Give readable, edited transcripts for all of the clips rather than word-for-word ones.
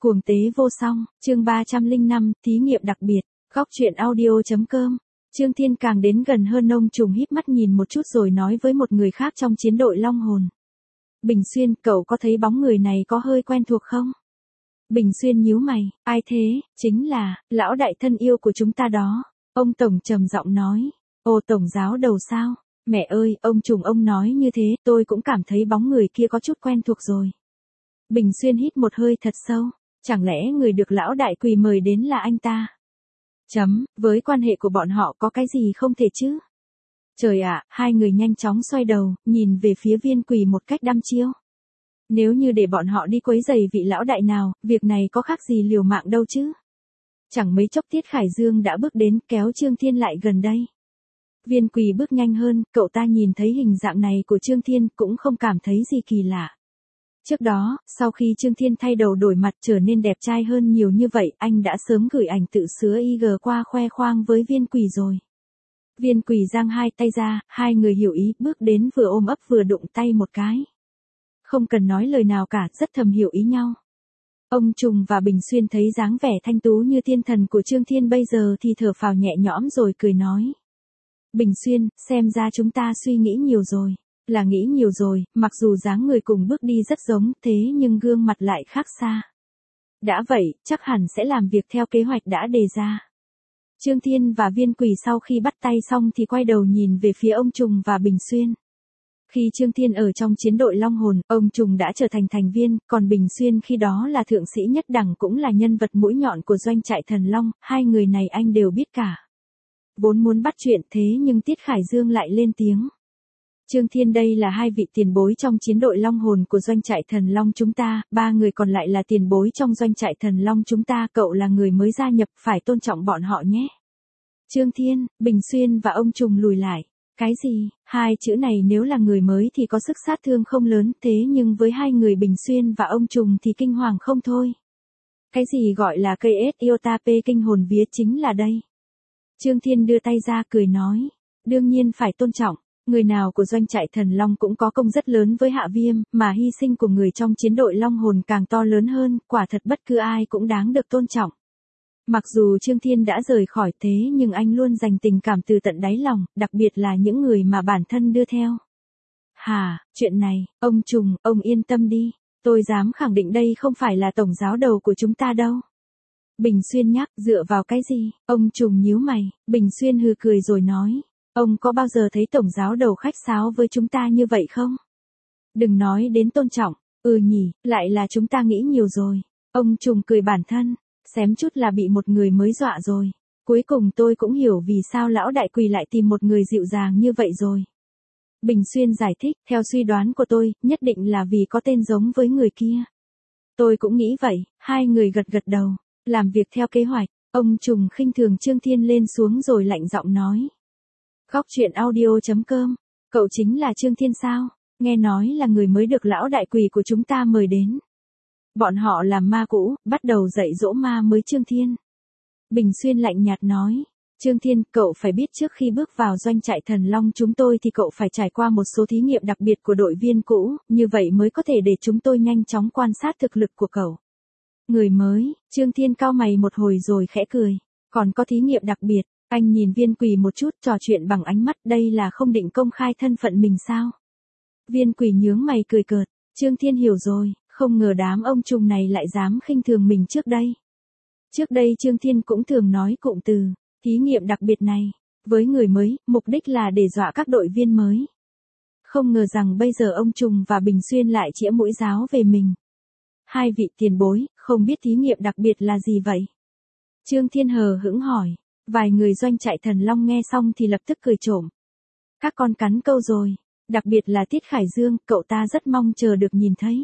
Cuồng tế vô song, chương 305, thí nghiệm đặc biệt, góc truyện audio.com. Trương Thiên càng đến gần hơn, ông trùng híp mắt nhìn một chút rồi nói với một người khác trong chiến đội Long Hồn. Bình Xuyên, cậu có thấy bóng người này có hơi quen thuộc không? Bình Xuyên nhíu mày, ai thế? Chính là, lão đại thân yêu của chúng ta đó. Ông Tổng trầm giọng nói, ồ, Tổng giáo đầu sao? Mẹ ơi, ông trùng ông nói như thế, tôi cũng cảm thấy bóng người kia có chút quen thuộc rồi. Bình Xuyên hít một hơi thật sâu, chẳng lẽ người được lão đại quỳ mời đến là anh ta? Với quan hệ của bọn họ có cái gì không thể chứ? Trời ạ, hai người nhanh chóng xoay đầu, nhìn về phía Viên Quỳ một cách đăm chiêu. Nếu như để bọn họ đi quấy rầy vị lão đại nào, việc này có khác gì liều mạng đâu chứ? Chẳng mấy chốc Tiết Khải Dương đã bước đến, kéo Trương Thiên lại gần đây. Viên Quỳ bước nhanh hơn, cậu ta nhìn thấy hình dạng này của Trương Thiên cũng không cảm thấy gì kỳ lạ. Trước đó, sau khi Trương Thiên thay đầu đổi mặt trở nên đẹp trai hơn nhiều như vậy, anh đã sớm gửi ảnh tự sứa IG qua khoe khoang với Viên Quỳ rồi. Viên Quỳ giang hai tay ra, hai người hiểu ý, bước đến vừa ôm ấp vừa đụng tay một cái. Không cần nói lời nào cả, rất thầm hiểu ý nhau. Ông Trùng và Bình Xuyên thấy dáng vẻ thanh tú như thiên thần của Trương Thiên bây giờ thì thở phào nhẹ nhõm rồi cười nói. Bình Xuyên, xem ra chúng ta suy nghĩ nhiều rồi. Là nghĩ nhiều rồi, mặc dù dáng người cùng bước đi rất giống, thế nhưng gương mặt lại khác xa. Đã vậy, chắc hẳn sẽ làm việc theo kế hoạch đã đề ra. Trương Thiên và Viên Quỳ sau khi bắt tay xong thì quay đầu nhìn về phía ông Trùng và Bình Xuyên. Khi Trương Thiên ở trong chiến đội Long Hồn, ông Trùng đã trở thành thành viên, còn Bình Xuyên khi đó là thượng sĩ nhất đẳng cũng là nhân vật mũi nhọn của doanh trại Thần Long, hai người này anh đều biết cả. Vốn muốn bắt chuyện thế nhưng Tiết Khải Dương lại lên tiếng. Trương Thiên, đây là hai vị tiền bối trong chiến đội Long Hồn của doanh trại Thần Long chúng ta, ba người còn lại là tiền bối trong doanh trại Thần Long chúng ta, cậu là người mới gia nhập, phải tôn trọng bọn họ nhé. Trương Thiên, Bình Xuyên và ông Trùng lùi lại. Cái gì? Hai chữ này nếu là người mới thì có sức sát thương không lớn, thế nhưng với hai người Bình Xuyên và ông Trùng thì kinh hoàng không thôi. Cái gì gọi là cây ết iota p kinh hồn vía chính là đây. Trương Thiên đưa tay ra cười nói, đương nhiên phải tôn trọng. Người nào của doanh trại Thần Long cũng có công rất lớn với Hạ Viêm, mà hy sinh của người trong chiến đội Long Hồn càng to lớn hơn, quả thật bất cứ ai cũng đáng được tôn trọng. Mặc dù Trương Thiên đã rời khỏi thế nhưng anh luôn dành tình cảm từ tận đáy lòng, đặc biệt là những người mà bản thân đưa theo. Chuyện này, ông Trùng, ông yên tâm đi, tôi dám khẳng định đây không phải là tổng giáo đầu của chúng ta đâu. Bình Xuyên nhắc, dựa vào cái gì? Ông Trùng nhíu mày, Bình Xuyên hừ cười rồi nói. Ông có bao giờ thấy tổng giáo đầu khách sáo với chúng ta như vậy không? Đừng nói đến tôn trọng, nhỉ, lại là chúng ta nghĩ nhiều rồi. Ông Trùng cười bản thân, xém chút là bị một người mới dọa rồi. Cuối cùng tôi cũng hiểu vì sao lão đại Quỳ lại tìm một người dịu dàng như vậy rồi. Bình Xuyên giải thích, theo suy đoán của tôi, nhất định là vì có tên giống với người kia. Tôi cũng nghĩ vậy, hai người gật gật đầu, làm việc theo kế hoạch. Ông Trùng khinh thường Trương Thiên lên xuống rồi lạnh giọng nói. Góc truyện audio.com, cậu chính là Trương Thiên sao? Nghe nói là người mới được lão đại Quỳ của chúng ta mời đến. Bọn họ làm ma cũ, bắt đầu dạy dỗ ma mới Trương Thiên. Bình Xuyên lạnh nhạt nói, Trương Thiên, cậu phải biết trước khi bước vào doanh trại Thần Long chúng tôi thì cậu phải trải qua một số thí nghiệm đặc biệt của đội viên cũ, như vậy mới có thể để chúng tôi nhanh chóng quan sát thực lực của cậu. Người mới, Trương Thiên cau mày một hồi rồi khẽ cười, còn có thí nghiệm đặc biệt. Anh nhìn Viên Quỳ một chút, trò chuyện bằng ánh mắt, đây là không định công khai thân phận mình sao? Viên Quỳ nhướng mày cười cợt, Trương Thiên hiểu rồi, không ngờ đám ông Trùng này lại dám khinh thường mình trước đây. Trước đây Trương Thiên cũng thường nói cụm từ, thí nghiệm đặc biệt này, với người mới, mục đích là để dọa các đội viên mới. Không ngờ rằng bây giờ ông Trùng và Bình Xuyên lại chĩa mũi giáo về mình. Hai vị tiền bối, không biết thí nghiệm đặc biệt là gì vậy? Trương Thiên hờ hững hỏi. Vài người doanh trại Thần Long nghe xong thì lập tức cười trộm. Các con cắn câu rồi, đặc biệt là Tiết Khải Dương, cậu ta rất mong chờ được nhìn thấy.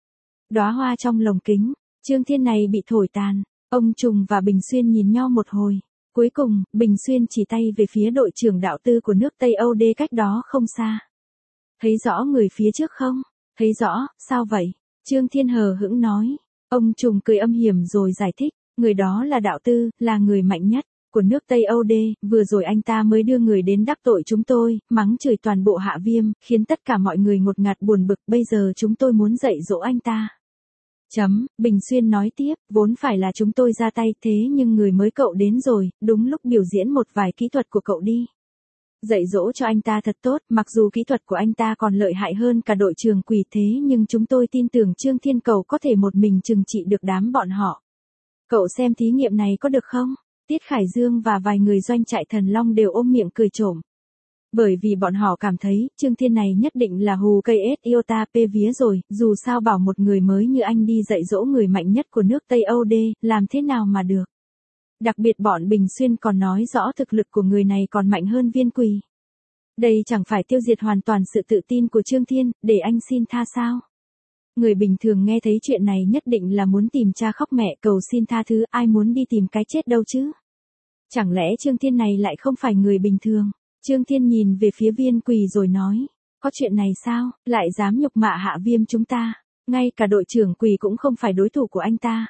Đóa hoa trong lồng kính, Trương Thiên này bị thổi tàn, ông Trùng và Bình Xuyên nhìn nhau một hồi. Cuối cùng, Bình Xuyên chỉ tay về phía đội trưởng đạo tư của nước Tây Âu Đê cách đó không xa. Thấy rõ người phía trước không? Thấy rõ, sao vậy? Trương Thiên hờ hững nói. Ông Trùng cười âm hiểm rồi giải thích, người đó là đạo tư, là người mạnh nhất của nước Tây Âu Đê, vừa rồi anh ta mới đưa người đến đắc tội chúng tôi, mắng chửi toàn bộ Hạ Viêm, khiến tất cả mọi người ngột ngạt buồn bực, bây giờ chúng tôi muốn dạy dỗ anh ta. Bình Xuyên nói tiếp, vốn phải là chúng tôi ra tay thế nhưng người mới cậu đến rồi, đúng lúc biểu diễn một vài kỹ thuật của cậu đi. Dạy dỗ cho anh ta thật tốt, mặc dù kỹ thuật của anh ta còn lợi hại hơn cả đội trưởng quỷ thế nhưng chúng tôi tin tưởng Trương Thiên Cầu có thể một mình trừng trị được đám bọn họ. Cậu xem thí nghiệm này có được không? Tiết Khải Dương và vài người doanh trại Thần Long đều ôm miệng cười trộm. Bởi vì bọn họ cảm thấy, Trương Thiên này nhất định là hù cây ết iota pê vía rồi, dù sao bảo một người mới như anh đi dạy dỗ người mạnh nhất của nước Tây Âu đê, làm thế nào mà được. Đặc biệt bọn Bình Xuyên còn nói rõ thực lực của người này còn mạnh hơn Viên Quỳ. Đây chẳng phải tiêu diệt hoàn toàn sự tự tin của Trương Thiên, để anh xin tha sao? Người bình thường nghe thấy chuyện này nhất định là muốn tìm cha khóc mẹ cầu xin tha thứ, ai muốn đi tìm cái chết đâu chứ? Chẳng lẽ Trương Thiên này lại không phải người bình thường? Trương Thiên nhìn về phía Viên Quỳ rồi nói, có chuyện này sao, lại dám nhục mạ Hạ Viêm chúng ta, ngay cả đội trưởng Quỳ cũng không phải đối thủ của anh ta.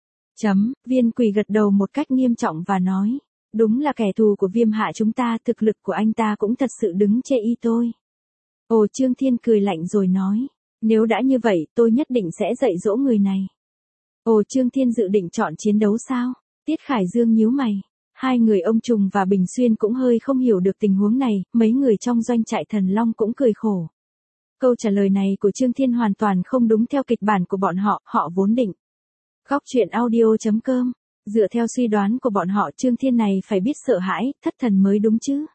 Viên Quỳ gật đầu một cách nghiêm trọng và nói, đúng là kẻ thù của Viêm Hạ chúng ta, thực lực của anh ta cũng thật sự đứng chê y tôi. Ồ, Trương Thiên cười lạnh rồi nói, nếu đã như vậy tôi nhất định sẽ dạy dỗ người này. Ồ, Trương Thiên dự định chọn chiến đấu sao? Tiết Khải Dương nhíu mày. Hai người ông Trùng và Bình Xuyên cũng hơi không hiểu được tình huống này, mấy người trong doanh trại Thần Long cũng cười khổ. Câu trả lời này của Trương Thiên hoàn toàn không đúng theo kịch bản của bọn họ, họ vốn định. Góc truyện audio.com, dựa theo suy đoán của bọn họ Trương Thiên này phải biết sợ hãi, thất thần mới đúng chứ.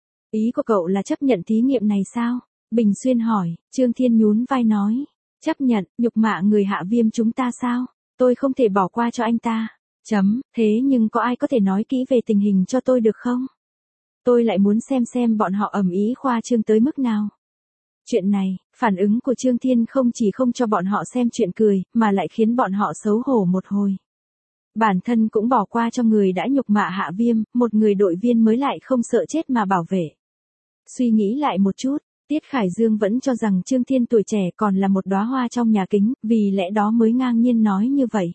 Ý của cậu là chấp nhận thí nghiệm này sao? Bình Xuyên hỏi, Trương Thiên nhún vai nói, chấp nhận, nhục mạ người Hạ Viêm chúng ta sao? Tôi không thể bỏ qua cho anh ta. Thế nhưng có ai có thể nói kỹ về tình hình cho tôi được không? Tôi lại muốn xem bọn họ ầm ĩ khoa trương tới mức nào. Chuyện này, phản ứng của Trương Thiên không chỉ không cho bọn họ xem chuyện cười, mà lại khiến bọn họ xấu hổ một hồi. Bản thân cũng bỏ qua cho người đã nhục mạ Hạ Viêm, một người đội viên mới lại không sợ chết mà bảo vệ. Suy nghĩ lại một chút, Tiết Khải Dương vẫn cho rằng Trương Thiên tuổi trẻ còn là một đóa hoa trong nhà kính, vì lẽ đó mới ngang nhiên nói như vậy.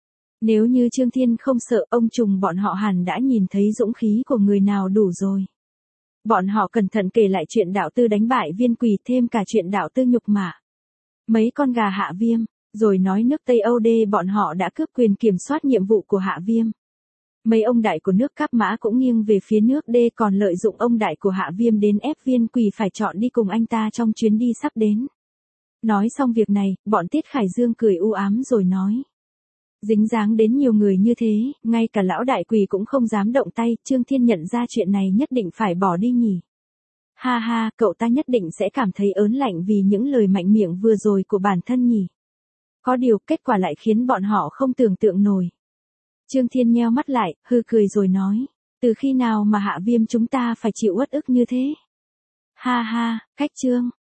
Nếu như Trương Thiên không sợ, ông Trùng bọn họ hẳn đã nhìn thấy dũng khí của người nào đủ rồi. Bọn họ cẩn thận kể lại chuyện đạo tư đánh bại Viên Quỳ, thêm cả chuyện đạo tư nhục mạ mấy con gà Hạ Viêm, rồi nói nước Tây Âu đê bọn họ đã cướp quyền kiểm soát nhiệm vụ của Hạ Viêm. Mấy ông đại của nước Cáp Mã cũng nghiêng về phía nước đê, còn lợi dụng ông đại của Hạ Viêm đến ép Viên Quỳ phải chọn đi cùng anh ta trong chuyến đi sắp đến. Nói xong việc này, bọn Tiết Khải Dương cười u ám rồi nói. Dính dáng đến nhiều người như thế, ngay cả lão đại Quỳ cũng không dám động tay, Trương Thiên nhận ra chuyện này nhất định phải bỏ đi nhỉ. Ha ha, cậu ta nhất định sẽ cảm thấy ớn lạnh vì những lời mạnh miệng vừa rồi của bản thân nhỉ. Có điều, kết quả lại khiến bọn họ không tưởng tượng nổi. Trương Thiên nheo mắt lại, hư cười rồi nói, từ khi nào mà Hạ Viêm chúng ta phải chịu uất ức như thế? Ha ha, cách Trương.